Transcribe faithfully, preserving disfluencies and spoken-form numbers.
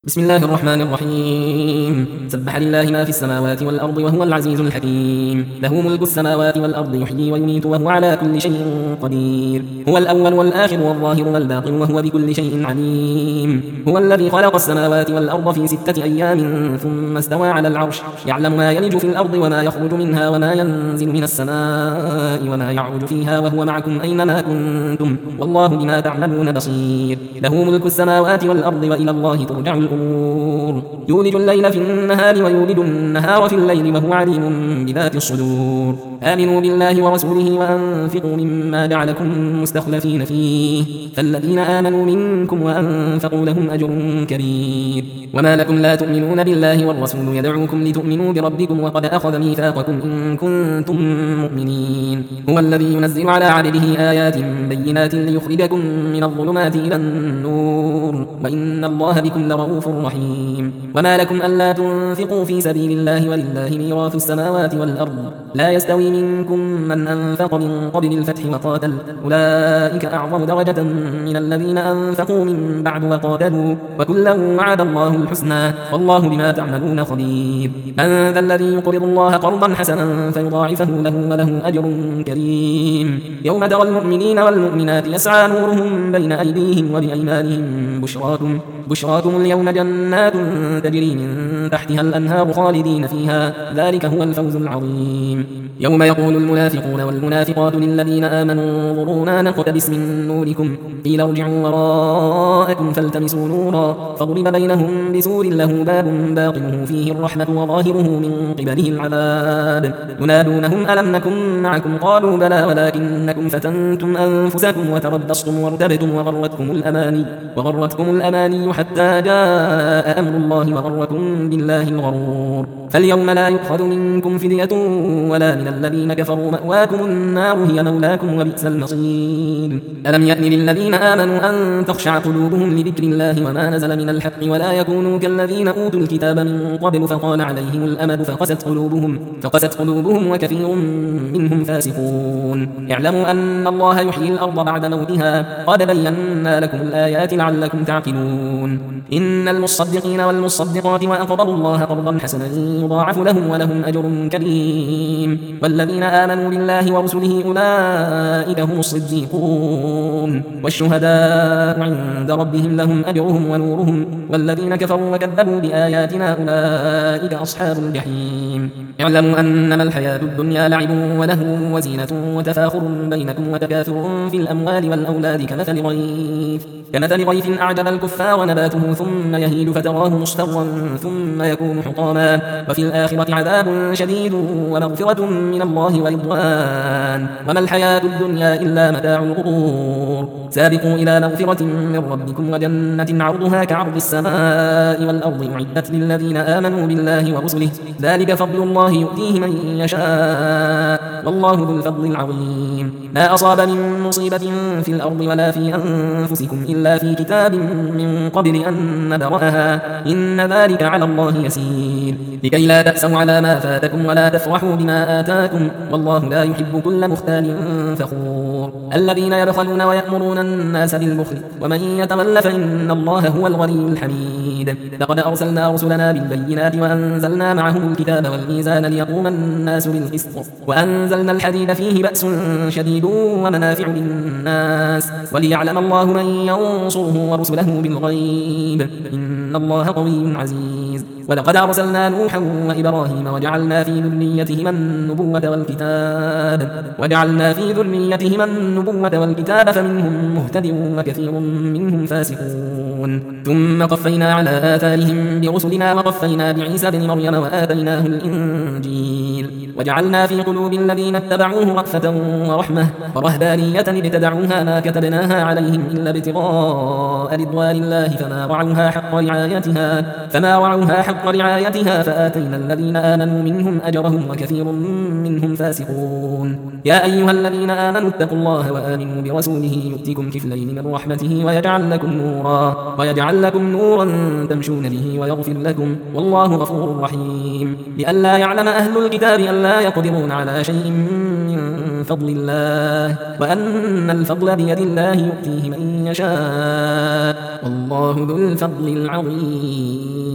بسم الله الرحمن الرحيم. سبح لله ما في السماوات والأرض وهو العزيز الحكيم. له ملك السماوات والأرض يحيي ويميت وهو على كل شيء قدير. هو الأول والآخر والظاهر والباطن وهو بكل شيء عليم. هو الذي خلق السماوات والأرض في ستة أيام ثم استوى على العرش يعلم ما يلج في الأرض وما يخرج منها وما ينزل من السماء وما يعرج فيها وهو معكم أينما كنتم والله بما تعملون بصير. له ملك السماوات والأرض وإلى الله ترجع الأمور. يولج الليل في النهار ويولج النهار في الليل وهو عليم بذات الصدور. آمنوا بالله ورسوله وأنفقوا مما جعلكم مستخلفين فيه فالذين آمنوا منكم وأنفقوا لهم أجر كبير. وما لكم لا تؤمنون بالله والرسول يدعوكم لتؤمنوا بربكم وقد أخذ ميثاقكم إن كنتم مؤمنين. هو الذي ينزل على عبده آيات بينات ليخرجكم من الظلمات إلى النور وإن الله بكم لرؤوف رحيم. وما لكم ألا تنفقوا في سبيل الله ولله ميراث السماوات والأرض لا يستوي منكم من أنفق من قبل الفتح وقاتل أولئك أعظم درجة من الذين أنفقوا من بعد وقاتلوا وكلا وعد الله الحسنى والله بما تعملون خبير. من ذا الذي يقرض الله قرضا حسنا فيضاعفه له وله أجر كريم. يوم ترى المؤمنين والمؤمنات يسعى نورهم بين أيديهم وبأيمانهم بشراكم بشراكم اليوم جنات تجري من تحتها الأنهار خالدين فيها ذلك هو الفوز العظيم. يوم يقول المنافقون والمنافقات للذين آمنوا انظرونا نقتبس من نوركم قيل ارجعوا وراءكم فالتمسوا نورا فضرب بينهم بسور له باب باطنه فيه الرحمة وظاهره من قبله العذاب ينادونهم ألم نكن معكم قالوا بلى ولكنكم فتنتم أنفسكم وتربصتم وارتبتم وغرتكم الأماني وغرتكم الأماني حتى جاء أمر الله وغركم بالله الغرور. فاليوم لا يؤخذ منكم فدية ولا من الذين كفروا مأواكم النار هي مولاكم وبئس المصير. ألم يأن للذين آمنوا أن تخشع قلوبهم لذكر الله وما نزل من الحق ولا يكونوا كالذين أوتوا الكتاب من قبل فقال عليهم الأمد فقست قلوبهم فقست قلوبهم وكثير منهم فاسقون. اعلموا أن الله يحيي الأرض بعد موتها قد بينا لكم الآيات لعلكم تعقلون. إن المصدقين والمصدقات وأقرضوا الله قرضا حسنا يضاعف لهم ولهم أجر كريم. والذين آمنوا بالله ورسله أولئك هم الصديقون والشهداء عند ربهم لهم أجرهم ونورهم والذين كفروا وكذبوا بآياتنا أولئك أصحاب الجحيم. اعلموا أنما الحياة الدنيا لعب ولهو وزينة وتفاخر بينكم وتكاثر في الأموال والأولاد كمثل غيث كمثل غيث أعجب الكفار نباته ثم يهيج فتراه مصفرا ثم يكون حطاما وفي الآخرة عذاب شديد ومغفرة من الله ورضوان وما الحياة الدنيا إلا متاع الغرور. سابقوا إلى مغفرة من ربكم وجنة عرضها كعرض السماء والأرض أعدت للذين آمنوا بالله ورسله ذلك فضل الله يؤتيه من يشاء والله ذو الفضل العظيم. ما أصاب من مصيبة في الأرض ولا في أنفسكم إلا في كتاب من قبل أن نبرأها إن ذلك على الله يسير. لكي لا تأسوا على ما فاتكم ولا تفرحوا بما آتاكم والله لا يحب كل مختال فخور. الذين يبخلون ويأمرون الناس بالبخل ومن يتول فإن الله هو الغني الحميد. لقد أرسلنا رسلنا بالبينات وأنزلنا معهم الكتاب والميزان ليقوم الناس بالقسط وأنزلنا الحديد فيه بأس شديد ومنافع للناس وليعلم الله من ينصره ورسله بالغيب إن الله قوي عزيز. ولقد أرسلنا نوحا وإبراهيم وجعلنا في ذريتهما النبوة والكتاب وجعلنا في ذريتهما النبوة والكتاب فمنهم مهتد وكثير منهم فاسقون. ثم قفينا على آثارهم برسلنا وقفينا بعيسى بن مريم وآتيناه الإنجيل وجعلنا في قلوب الذين اتبعوه رأفة ورحمة ورهبانية ابتدعوها ما كتبناها عليهم إلا ابتغاء رضوان الله فما رعوها حق رعايتها فما رعوها حق رعايتها فآتينا الذين آمنوا منهم أجرهم وكثير منهم فاسقون. يا أيها الذين آمنوا اتقوا الله وآمنوا برسوله يؤتكم كفلين من رحمته ويجعل لكم نورا ويجعل لكم نورا تمشون به ويغفر لكم والله غفور رحيم. لئلا يعلم أهل الكتاب ألا يقدرون على شيء من فضل الله وأن الفضل بيد الله يؤتيه من يشاء والله ذو الفضل العظيم.